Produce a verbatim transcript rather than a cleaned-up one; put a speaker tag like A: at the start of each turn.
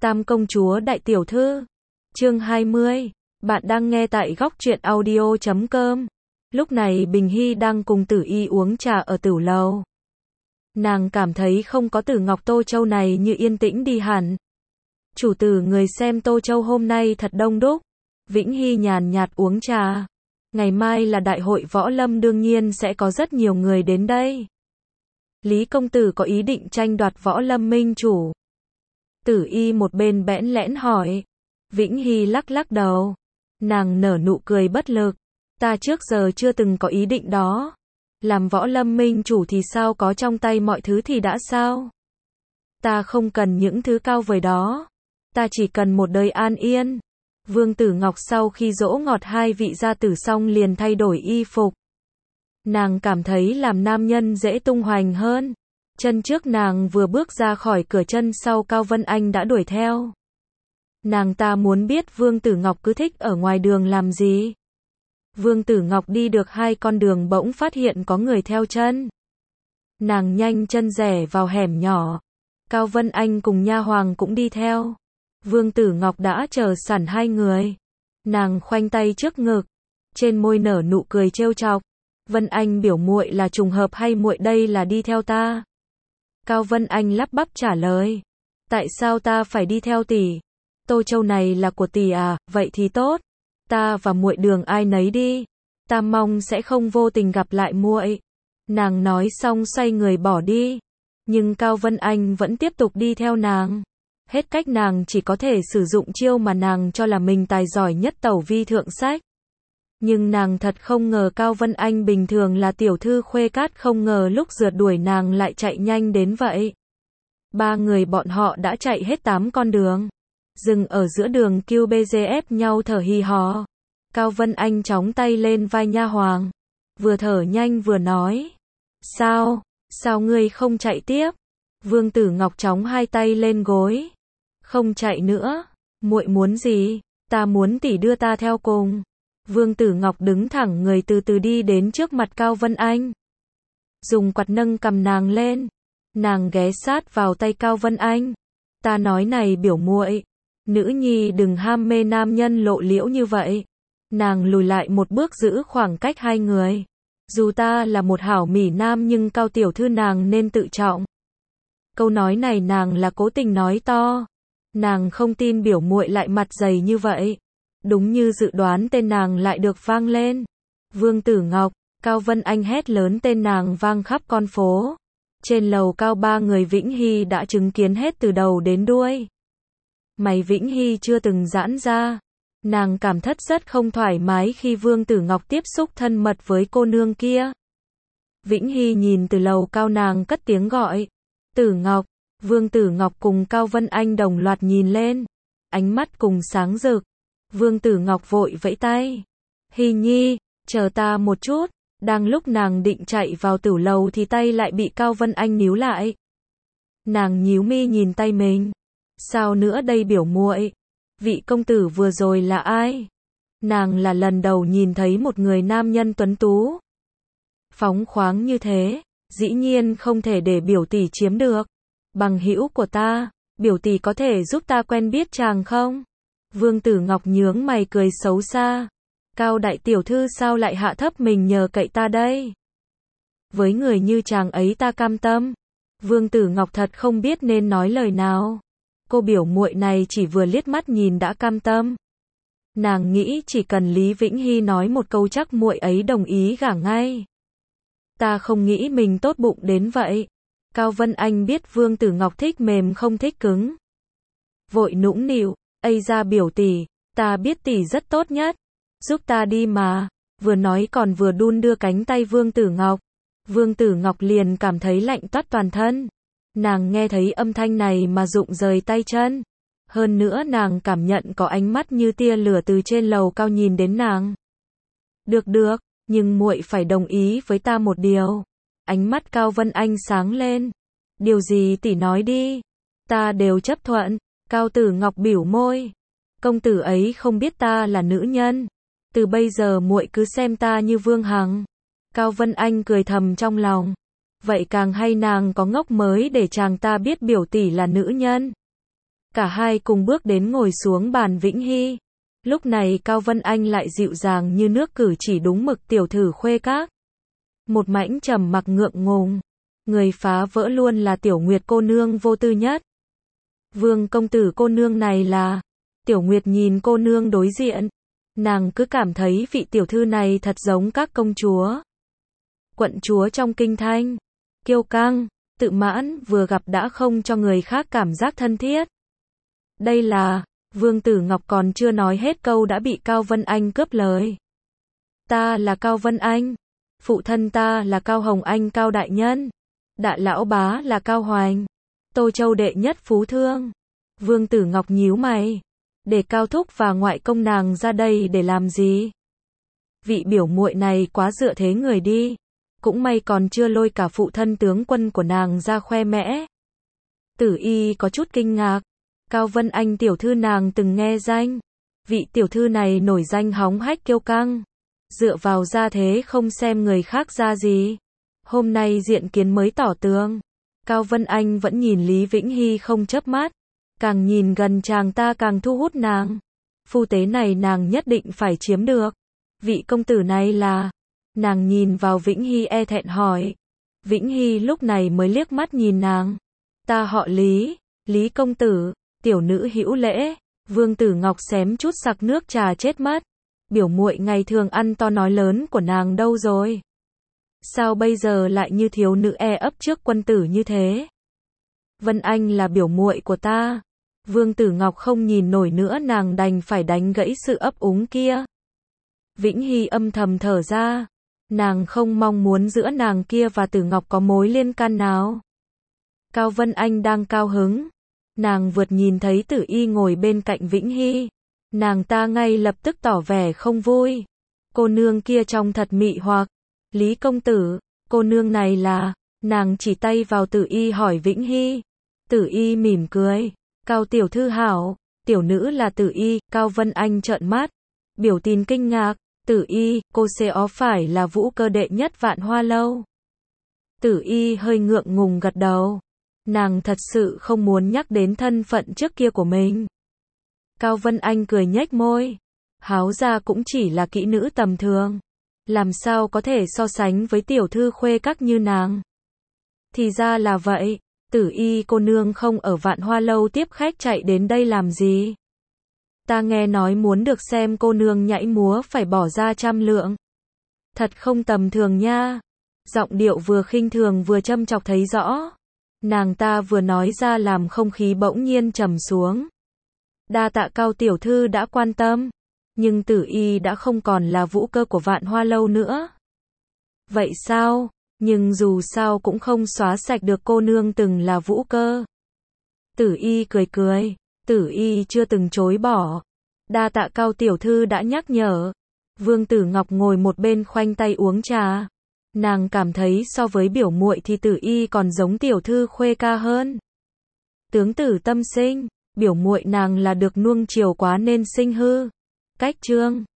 A: Tam công chúa đại tiểu thư. Chương hai mươi. Bạn đang nghe tại góc truyện audio chấm com. Lúc này Bình Hy đang cùng Tử Y uống trà ở tửu lầu. Nàng cảm thấy không có Tử Ngọc Tô Châu này như yên tĩnh đi hẳn. Chủ tử người xem Tô Châu hôm nay thật đông đúc. Vĩnh Hy nhàn nhạt uống trà. Ngày mai là đại hội võ lâm, đương nhiên sẽ có rất nhiều người đến đây. Lý công tử có ý định tranh đoạt võ lâm minh chủ? Tử Y một bên bẽn lẽn hỏi. Vĩnh Hy lắc lắc đầu. Nàng nở nụ cười bất lực. Ta trước giờ chưa từng có ý định đó. Làm võ lâm minh chủ thì sao, có trong tay mọi thứ thì đã sao? Ta không cần những thứ cao vời đó. Ta chỉ cần một đời an yên. Vương Tử Ngọc sau khi dỗ ngọt hai vị gia tử xong liền thay đổi y phục. Nàng cảm thấy làm nam nhân dễ tung hoành hơn. Chân trước nàng vừa bước ra khỏi cửa, chân sau Cao Vân Anh đã đuổi theo. Nàng ta muốn biết Vương Tử Ngọc cứ thích ở ngoài đường làm gì. Vương Tử Ngọc đi được hai con đường bỗng phát hiện có người theo chân. Nàng nhanh chân rẽ vào hẻm nhỏ. Cao Vân Anh cùng nha hoàng cũng đi theo. Vương Tử Ngọc đã chờ sẵn hai người. Nàng khoanh tay trước ngực, trên môi nở nụ cười trêu chọc. Vân Anh biểu muội là trùng hợp hay muội đây là đi theo ta? Cao Vân Anh lắp bắp trả lời. Tại sao ta phải đi theo tỷ? Tô Châu này là của tỷ à? Vậy thì tốt. Ta và muội đường ai nấy đi. Ta mong sẽ không vô tình gặp lại muội. Nàng nói xong xoay người bỏ đi. Nhưng Cao Vân Anh vẫn tiếp tục đi theo nàng. Hết cách nàng chỉ có thể sử dụng chiêu mà nàng cho là mình tài giỏi nhất, tẩu vi thượng sách. Nhưng nàng thật không ngờ Cao Vân Anh bình thường là tiểu thư khuê cát, không ngờ lúc rượt đuổi nàng lại chạy nhanh đến vậy. Ba người bọn họ đã chạy hết tám con đường. Dừng ở giữa đường Q B G ép nhau thở hì hò. Cao Vân Anh chóng tay lên vai nha hoàng. Vừa thở nhanh vừa nói. Sao, sao ngươi không chạy tiếp? Vương Tử Ngọc chóng hai tay lên gối. Không chạy nữa. Muội muốn gì? Ta muốn tỷ đưa ta theo cùng. Vương Tử Ngọc đứng thẳng người từ từ đi đến trước mặt Cao Vân Anh. Dùng quạt nâng cầm nàng lên. Nàng ghé sát vào tay Cao Vân Anh. Ta nói này biểu muội, nữ nhi đừng ham mê nam nhân lộ liễu như vậy. Nàng lùi lại một bước giữ khoảng cách hai người. Dù ta là một hảo mỹ nam nhưng Cao tiểu thư nàng nên tự trọng. Câu nói này nàng là cố tình nói to. Nàng không tin biểu muội lại mặt dày như vậy. Đúng như dự đoán, tên nàng lại được vang lên. Vương Tử Ngọc. Cao Vân Anh hét lớn tên nàng vang khắp con phố. Trên lầu cao ba người Vĩnh Hy đã chứng kiến hết từ đầu đến đuôi. Mày Vĩnh Hy chưa từng giãn ra. Nàng cảm thất rất không thoải mái khi Vương Tử Ngọc tiếp xúc thân mật với cô nương kia. Vĩnh Hy nhìn từ lầu cao, nàng cất tiếng gọi. Tử Ngọc. Vương Tử Ngọc cùng Cao Vân Anh đồng loạt nhìn lên. Ánh mắt cùng sáng rực. Vương Tử Ngọc vội vẫy tay. Hy Nhi, chờ ta một chút. Đang lúc nàng định chạy vào tửu lầu thì tay lại bị Cao Vân Anh níu lại. Nàng nhíu mi nhìn tay mình. Sao nữa đây biểu muội? Vị công tử vừa rồi là ai? Nàng là lần đầu nhìn thấy một người nam nhân tuấn tú, phóng khoáng như thế, dĩ nhiên không thể để biểu tỷ chiếm được. Bằng hữu của ta, biểu tỷ có thể giúp ta quen biết chàng không? Vương Tử Ngọc nhướng mày cười xấu xa. Cao đại tiểu thư sao lại hạ thấp mình nhờ cậy ta đây? Với người như chàng ấy ta cam tâm. Vương Tử Ngọc thật không biết nên nói lời nào. Cô biểu muội này chỉ vừa liếc mắt nhìn đã cam tâm. Nàng nghĩ chỉ cần Lý Vĩnh Hy nói một câu chắc muội ấy đồng ý gả ngay. Ta không nghĩ mình tốt bụng đến vậy. Cao Vân Anh biết Vương Tử Ngọc thích mềm không thích cứng. Vội nũng nịu, ây ra biểu tỷ, ta biết tỷ rất tốt nhất. Giúp ta đi mà. Vừa nói còn vừa đun đưa cánh tay Vương Tử Ngọc. Vương Tử Ngọc liền cảm thấy lạnh toát toàn thân. Nàng nghe thấy âm thanh này mà rụng rời tay chân. Hơn nữa nàng cảm nhận có ánh mắt như tia lửa từ trên lầu cao nhìn đến nàng. Được được, nhưng muội phải đồng ý với ta một điều. Ánh mắt Cao Vân Anh sáng lên. Điều gì tỷ nói đi. Ta đều chấp thuận. Cao Tử Ngọc bĩu môi. Công tử ấy không biết ta là nữ nhân. Từ bây giờ muội cứ xem ta như Vương Hằng. Cao Vân Anh cười thầm trong lòng. Vậy càng hay, nàng có ngốc mới để chàng ta biết biểu tỷ là nữ nhân. Cả hai cùng bước đến ngồi xuống bàn Vĩnh Hy. Lúc này Cao Vân Anh lại dịu dàng như nước, cử chỉ đúng mực tiểu thư khuê các. Một mảnh trầm mặc ngượng ngùng. Người phá vỡ luôn là Tiểu Nguyệt cô nương vô tư nhất. Vương công tử cô nương này là... Tiểu Nguyệt nhìn cô nương đối diện. Nàng cứ cảm thấy vị tiểu thư này thật giống các công chúa. Quận chúa trong kinh thành. Kiêu căng, tự mãn, vừa gặp đã không cho người khác cảm giác thân thiết. Đây là... Vương Tử Ngọc còn chưa nói hết câu đã bị Cao Vân Anh cướp lời. Ta là Cao Vân Anh. Phụ thân ta là Cao Hồng Anh Cao đại nhân. Đại lão bá là Cao Hoành. Tô Châu đệ nhất phú thương. Vương Tử Ngọc nhíu mày. Để Cao thúc và ngoại công nàng ra đây để làm gì? Vị biểu muội này quá dựa thế người đi. Cũng may còn chưa lôi cả phụ thân tướng quân của nàng ra khoe mẽ. Tử Y có chút kinh ngạc. Cao Vân Anh tiểu thư nàng từng nghe danh. Vị tiểu thư này nổi danh hóng hách kiêu căng. Dựa vào gia thế không xem người khác ra gì. Hôm nay diện kiến mới tỏ tường. Cao Vân Anh vẫn nhìn Lý Vĩnh Hy không chớp mắt. Càng nhìn gần chàng ta càng thu hút nàng. Phu tế này nàng nhất định phải chiếm được. Vị công tử này là... Nàng nhìn vào Vĩnh Hy e thẹn hỏi. Vĩnh Hy lúc này mới liếc mắt nhìn nàng. Ta họ Lý, Lý công tử, tiểu nữ hữu lễ. Vương Tử Ngọc xém chút sặc nước trà chết mất. Biểu muội ngày thường ăn to nói lớn của nàng đâu rồi? Sao bây giờ lại như thiếu nữ e ấp trước quân tử như thế? Vân Anh là biểu muội của ta. Vương Tử Ngọc không nhìn nổi nữa, nàng đành phải đánh gãy sự ấp úng kia. Vĩnh Hy âm thầm thở ra. Nàng không mong muốn giữa nàng kia và Tử Ngọc có mối liên can nào. Cao Vân Anh đang cao hứng. Nàng vượt nhìn thấy Tử Y ngồi bên cạnh Vĩnh Hy. Nàng ta ngay lập tức tỏ vẻ không vui. Cô nương kia trông thật mị hoặc. Lý công tử, cô nương này là... Nàng chỉ tay vào Tử Y hỏi Vĩnh Hy. Tử Y mỉm cười. Cao tiểu thư hảo, tiểu nữ là Tử Y. Cao Vân Anh trợn mắt. Biểu tình kinh ngạc. Tử Y, cô sẽ ó phải là vũ cơ đệ nhất Vạn Hoa lâu? Tử Y hơi ngượng ngùng gật đầu. Nàng thật sự không muốn nhắc đến thân phận trước kia của mình. Cao Vân Anh cười nhếch môi. Háo ra cũng chỉ là kỹ nữ tầm thường. Làm sao có thể so sánh với tiểu thư khuê các như nàng? Thì ra là vậy. Tử Y cô nương không ở Vạn Hoa lâu tiếp khách chạy đến đây làm gì? Ta nghe nói muốn được xem cô nương nhảy múa phải bỏ ra trăm lượng. Thật không tầm thường nha. Giọng điệu vừa khinh thường vừa châm chọc thấy rõ. Nàng ta vừa nói ra làm không khí bỗng nhiên trầm xuống. Đa tạ Cao tiểu thư đã quan tâm. Nhưng Tử Y đã không còn là vũ cơ của Vạn Hoa lâu nữa. Vậy sao? Nhưng dù sao cũng không xóa sạch được cô nương từng là vũ cơ. Tử Y cười cười. Tử Y chưa từng chối bỏ. Đa tạ Cao tiểu thư đã nhắc nhở. Vương Tử Ngọc ngồi một bên khoanh tay uống trà. Nàng cảm thấy so với biểu muội thì Tử Y còn giống tiểu thư khuê ca hơn. Tướng tử tâm sinh, biểu muội nàng là được nuông chiều quá nên sinh hư. Cách chương